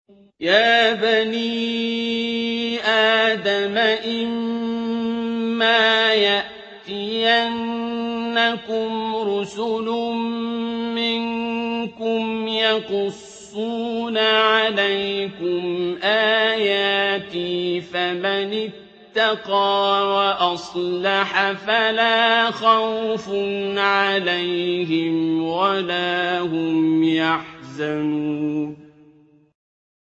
يَا بَنِي آدَمَ إِمَّا يَأْتِيَنَّكُمْ رُسُلٌ مِّنكُمْ يَقُصُّونَ عَلَيْكُمْ آيَاتِي فَمَنِ اتَّقَىٰ وَأَصْلَحَ فَلَا خَوْفٌ عَلَيْهِمْ وَلَا هُمْ يَحْزَنُونَ